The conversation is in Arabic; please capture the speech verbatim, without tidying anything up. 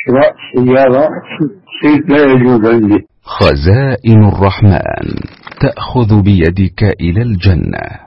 شراء سيارة شيء لا يجوز عندي. خزائن الرحمن تأخذ بيدك إلى الجنة.